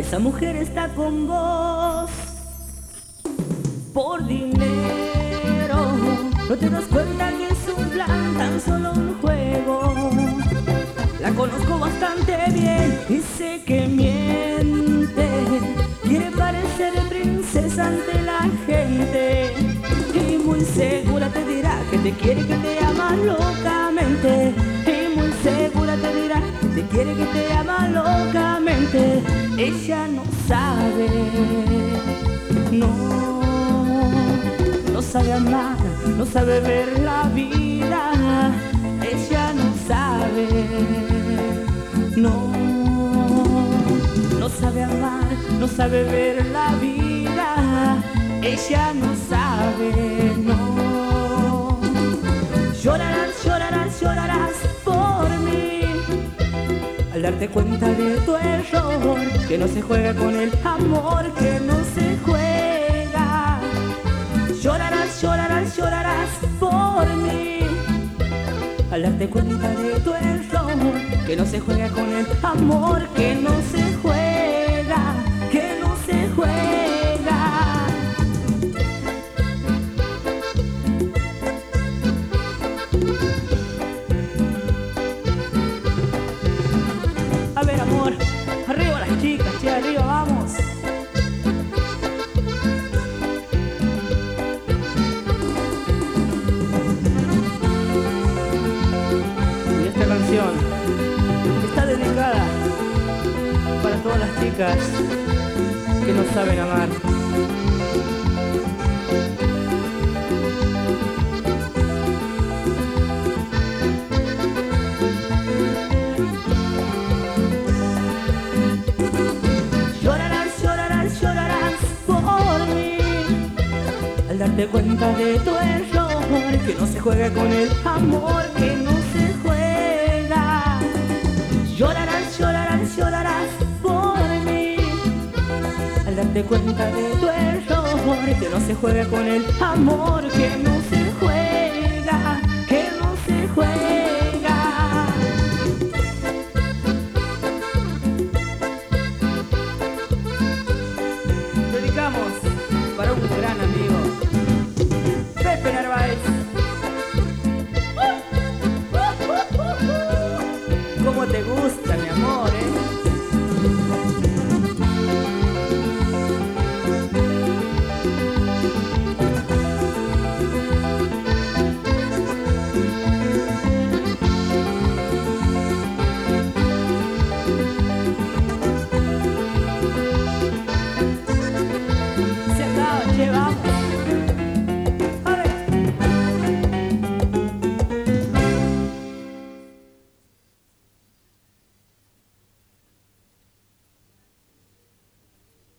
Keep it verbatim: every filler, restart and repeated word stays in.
esa mujer está con vos por dinero. No te das cuenta que es un plan, tan solo un juego. La conozco bastante bien y sé que miente. Quiere parecer princesa ante la gente y muy segura te dirá que te quiere, que te ama locamente. Y muy segura te dirá que te quiere, que te ama locamente. Ella no sabe, no, no sabe amar, no sabe ver la vida. Ella no sabe, no, no sabe amar, no sabe ver la vida. Ella no sabe, no. Llorarás, llorarás, llorarás por mí al darte cuenta de tu error, que no se juega con el amor, que no se juega. Llorarás, llorarás, llorarás por mí al darte cuenta de tu error, que no se juega con el amor, que no se juega, que no se juega. A ver, amor, arriba las chicas, che, arriba, vamos. Y esta canción está dedicada para todas las chicas que no saben amar. Darte cuenta de tu error, que no se juega con el amor, que no se juega. Llorarás, llorarás, llorarás por mí al darte cuenta de tu error, que no se juega con el amor, que no se